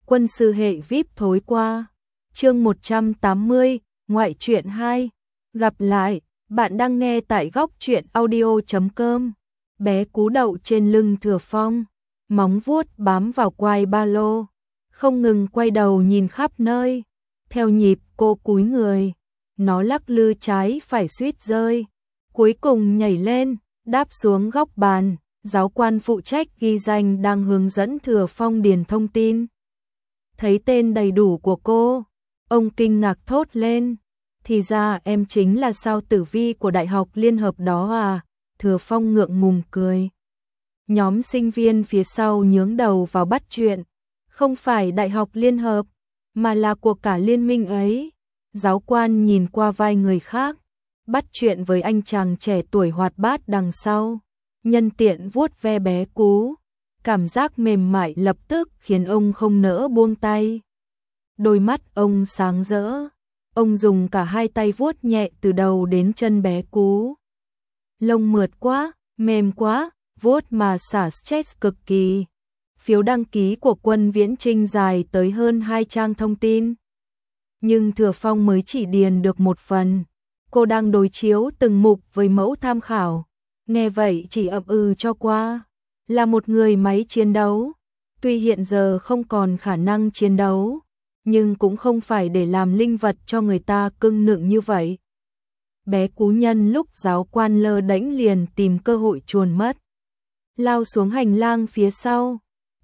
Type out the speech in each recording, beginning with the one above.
Quân sư hệ VIP thối qua. Chương 180, ngoại truyện 2. Gặp lại, bạn đang nghe tại góc truyện audio.com. Bé Cú đậu trên lưng Thừa Phong, móng vuốt bám vào quai ba lô, không ngừng quay đầu nhìn khắp nơi. Theo nhịp cô cúi người, nó lắc lư trái phải suýt rơi, cuối cùng nhảy lên, đáp xuống góc bàn. Giáo quan phụ trách ghi danh đang hướng dẫn Thừa Phong điền thông tin. Thấy tên đầy đủ của cô, ông kinh ngạc thốt lên. Thì ra em chính là sao tử vi của Đại học Liên Hợp đó à? Thừa Phong ngượng ngùng cười. Nhóm sinh viên phía sau nhướng đầu vào bắt chuyện. Không phải Đại học Liên Hợp, mà là của cả liên minh ấy. Giáo quan nhìn qua vai người khác, bắt chuyện với anh chàng trẻ tuổi hoạt bát đằng sau. Nhân tiện vuốt ve bé Cú, cảm giác mềm mại lập tức khiến ông không nỡ buông tay. Đôi mắt ông sáng rỡ, ông dùng cả hai tay vuốt nhẹ từ đầu đến chân bé Cú. Lông mượt quá, mềm quá, vuốt mà xả stress cực kỳ. Phiếu đăng ký của Quân Viễn Trinh dài tới hơn 2 trang thông tin. Nhưng Thừa Phong mới chỉ điền được một phần. Cô đang đối chiếu từng mục với mẫu tham khảo. Nghe vậy chỉ ậm ừ cho qua. Là một người máy chiến đấu, tuy hiện giờ không còn khả năng chiến đấu, nhưng cũng không phải để làm linh vật cho người ta cưng nựng như vậy. Bé Cú nhân lúc giáo quan lơ đễnh liền tìm cơ hội chuồn mất. Lao xuống hành lang phía sau.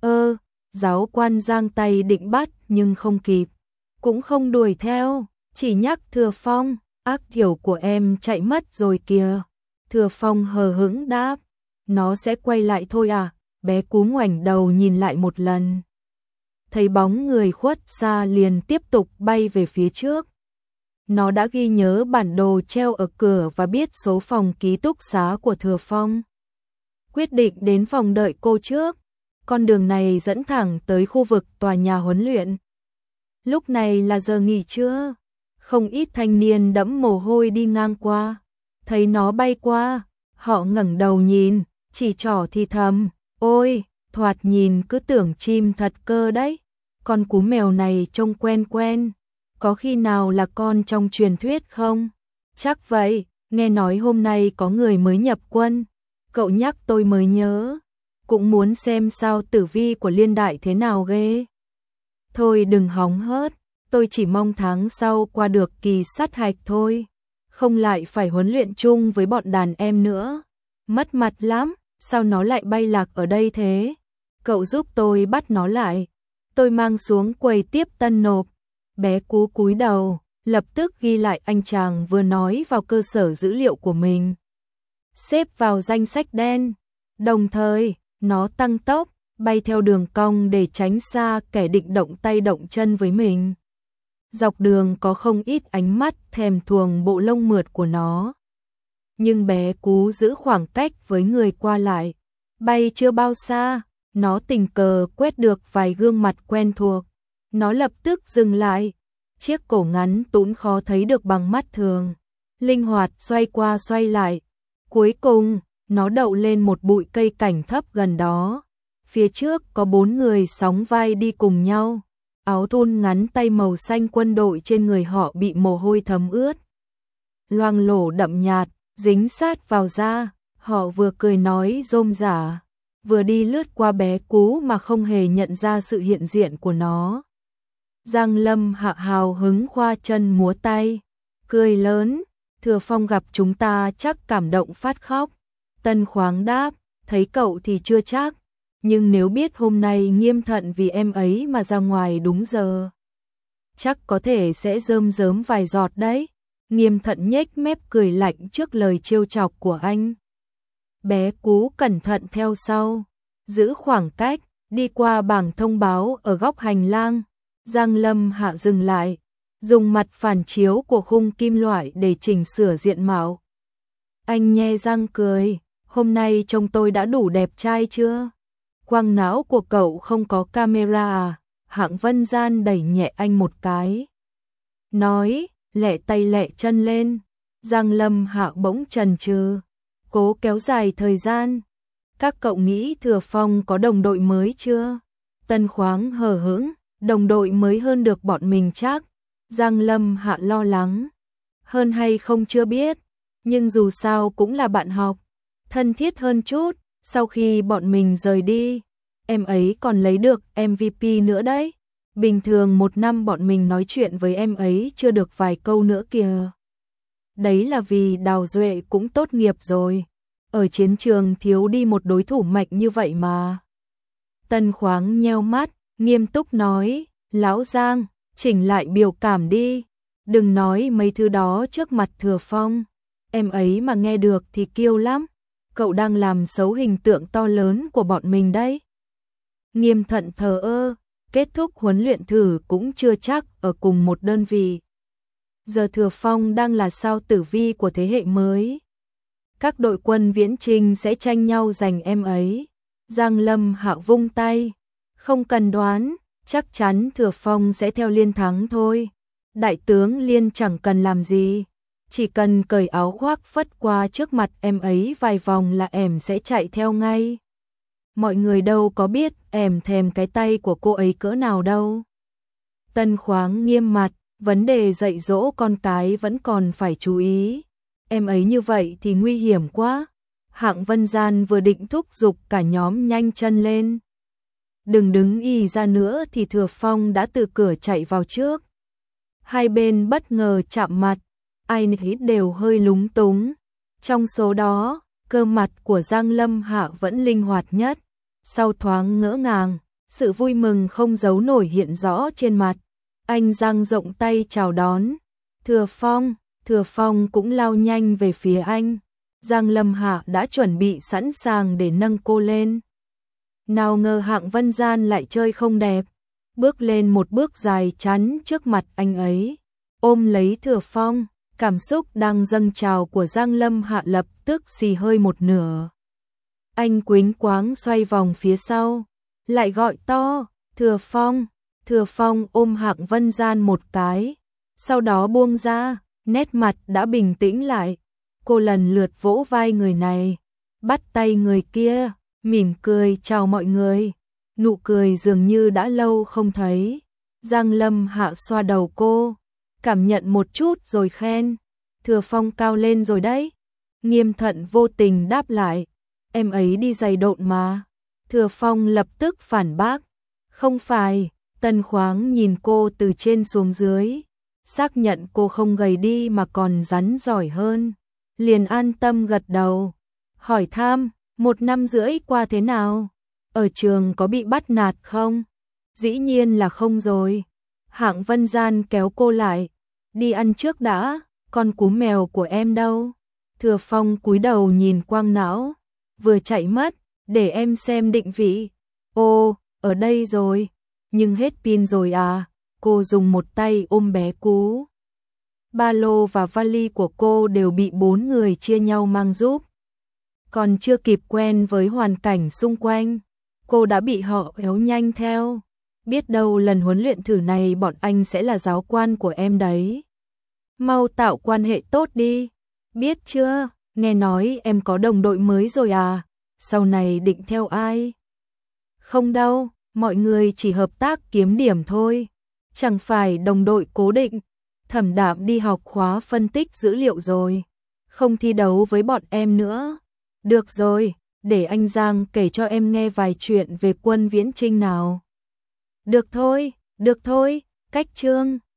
Giáo quan giang tay định bắt nhưng không kịp. Cũng không đuổi theo, chỉ nhắc Thừa Phong, ác kiểu của em chạy mất rồi kìa. Thừa Phong hờ hững đáp, nó sẽ quay lại thôi à? Bé Cú ngoảnh đầu nhìn lại một lần. Thấy bóng người khuất xa liền tiếp tục bay về phía trước. Nó đã ghi nhớ bản đồ treo ở cửa và biết số phòng ký túc xá của Thừa Phong. Quyết định đến phòng đợi cô trước. Con đường này dẫn thẳng tới khu vực tòa nhà huấn luyện. Lúc này là giờ nghỉ trưa, không ít thanh niên đẫm mồ hôi đi ngang qua. Thấy nó bay qua, họ ngẩng đầu nhìn, chỉ trỏ thì thầm, ôi, thoạt nhìn cứ tưởng chim thật cơ đấy. Con cú mèo này trông quen quen, có khi nào là con trong truyền thuyết không? Chắc vậy, nghe nói hôm nay có người mới nhập quân, cậu nhắc tôi mới nhớ, cũng muốn xem sao tử vi của Liên Đại thế nào ghê. Thôi đừng hóng hớt, tôi chỉ mong tháng sau qua được kỳ sát hạch thôi. Không lại phải huấn luyện chung với bọn đàn em nữa. Mất mặt lắm, sao nó lại bay lạc ở đây thế? Cậu giúp tôi bắt nó lại. Tôi mang xuống quầy tiếp tân nộp. Bé Cú cúi đầu, lập tức ghi lại anh chàng vừa nói vào cơ sở dữ liệu của mình. Xếp vào danh sách đen. Đồng thời, nó tăng tốc, bay theo đường cong để tránh xa kẻ định động tay động chân với mình. Dọc đường có không ít ánh mắt thèm thuồng bộ lông mượt của nó. Nhưng bé Cú giữ khoảng cách với người qua lại. Bay chưa bao xa, nó tình cờ quét được vài gương mặt quen thuộc. Nó lập tức dừng lại. Chiếc cổ ngắn tũn khó thấy được bằng mắt thường. Linh hoạt xoay qua xoay lại. Cuối cùng, nó đậu lên một bụi cây cảnh thấp gần đó. Phía trước có 4 người sóng vai đi cùng nhau. Áo thun ngắn tay màu xanh quân đội trên người họ bị mồ hôi thấm ướt. Loang lổ đậm nhạt, dính sát vào da, họ vừa cười nói rôm rả, vừa đi lướt qua bé Cú mà không hề nhận ra sự hiện diện của nó. Giang Lâm Hạ hào hứng khoa chân múa tay, cười lớn, Thừa Phong gặp chúng ta chắc cảm động phát khóc. Tân Khoáng đáp, thấy cậu thì chưa chắc. Nhưng nếu biết hôm nay Nghiêm Thận vì em ấy mà ra ngoài đúng giờ, chắc có thể sẽ rơm rớm vài giọt đấy. Nghiêm Thận nhếch mép cười lạnh trước lời trêu chọc của anh. Bé Cú cẩn thận theo sau, giữ khoảng cách, đi qua bảng thông báo ở góc hành lang. Giang Lâm Hạ dừng lại, dùng mặt phản chiếu của khung kim loại để chỉnh sửa diện mạo. Anh nhe răng cười, hôm nay trông tôi đã đủ đẹp trai chưa? Quang não của cậu không có camera à? Hạng Vân Gian đẩy nhẹ anh một cái. Nói, lẹ tay lẹ chân lên. Giang Lâm Hạ bỗng chần chừ, cố kéo dài thời gian. Các cậu nghĩ Thừa Phong có đồng đội mới chưa? Tân Khoáng hờ hững, Đồng đội mới hơn được bọn mình chắc. Giang Lâm Hạ lo lắng. Hơn hay không chưa biết, nhưng dù sao cũng là bạn học, thân thiết hơn chút. Sau khi bọn mình rời đi, em ấy còn lấy được MVP nữa đấy. Bình thường một năm bọn mình nói chuyện với em ấy chưa được vài câu nữa kìa. Đấy là vì Đào Duệ cũng tốt nghiệp rồi. Ở chiến trường thiếu đi một đối thủ mạnh như vậy mà. Tân Khoáng nheo mắt, nghiêm túc nói, Lão Giang, chỉnh lại biểu cảm đi. Đừng nói mấy thứ đó trước mặt Thừa Phong. Em ấy mà nghe được thì kiêu lắm. Cậu đang làm xấu hình tượng to lớn của bọn mình đấy. Nghiêm Thận thờ ơ, kết thúc huấn luyện thử cũng chưa chắc ở cùng một đơn vị. Giờ Thừa Phong đang là sao tử vi của thế hệ mới. Các đội quân viễn trinh sẽ tranh nhau giành em ấy. Giang Lâm Hạ vung tay. Không cần đoán, chắc chắn Thừa Phong sẽ theo Liên thắng thôi. Đại tướng Liên chẳng cần làm gì. Chỉ cần cởi áo khoác phất qua trước mặt em ấy vài vòng là em sẽ chạy theo ngay. Mọi người đâu có biết em thèm cái tay của cô ấy cỡ nào đâu. Tân Khoáng nghiêm mặt, vấn đề dạy dỗ con cái vẫn còn phải chú ý. Em ấy như vậy thì nguy hiểm quá. Hạng Vân Gian vừa định thúc giục cả nhóm nhanh chân lên. Đừng đứng ì ra nữa thì Thừa Phong đã từ cửa chạy vào trước. Hai bên bất ngờ chạm mặt, ai nấy đều hơi lúng túng. Trong số đó, cơ mặt của Giang Lâm Hạ vẫn linh hoạt nhất. Sau thoáng ngỡ ngàng, sự vui mừng không giấu nổi hiện rõ trên mặt. Anh dang rộng tay chào đón. Thừa Phong cũng lao nhanh về phía anh. Giang Lâm Hạ đã chuẩn bị sẵn sàng để nâng cô lên. Nào ngờ Hạng Vân Gian lại chơi không đẹp. Bước lên một bước dài chắn trước mặt anh ấy. Ôm lấy Thừa Phong, cảm xúc đang dâng trào của Giang Lâm Hạ lập tức xì hơi một nửa. Anh quýnh quáng xoay vòng phía sau, lại gọi to, Thừa Phong. Thừa Phong ôm Hạng Vân Gian một cái, sau đó buông ra, nét mặt đã bình tĩnh lại. Cô lần lượt vỗ vai người này, bắt tay người kia, mỉm cười chào mọi người. Nụ cười dường như đã lâu không thấy. Giang Lâm Hạ xoa đầu cô, cảm nhận một chút rồi khen. Thừa Phong cao lên rồi đấy. Nghiêm Thận vô tình đáp lại, em ấy đi giày độn mà. Thừa Phong lập tức phản bác, không phải. Tân Khoáng nhìn cô từ trên xuống dưới, xác nhận cô không gầy đi mà còn rắn giỏi hơn, liền an tâm gật đầu. Hỏi thăm, 1 năm rưỡi qua thế nào? Ở trường có bị bắt nạt không? Dĩ nhiên là không rồi. Hạng Vân Gian kéo cô lại, đi ăn trước đã, con cú mèo của em đâu? Thừa Phong cúi đầu nhìn quang não, vừa chạy mất, để em xem định vị. Ô, ở đây rồi, nhưng hết pin rồi à? Cô dùng một tay ôm bé cú. Ba lô và vali của cô đều bị 4 người chia nhau mang giúp. Còn chưa kịp quen với hoàn cảnh xung quanh, cô đã bị họ kéo nhanh theo. Biết đâu lần huấn luyện thử này bọn anh sẽ là giáo quan của em đấy. Mau tạo quan hệ tốt đi. Biết chưa, nghe nói em có đồng đội mới rồi à? Sau này định theo ai? Không đâu, mọi người chỉ hợp tác kiếm điểm thôi. Chẳng phải đồng đội cố định. Thẩm Đạm đi học khóa phân tích dữ liệu rồi, không thi đấu với bọn em nữa. Được rồi, để anh Giang kể cho em nghe vài chuyện về quân viễn trinh nào. Được thôi, cách chương.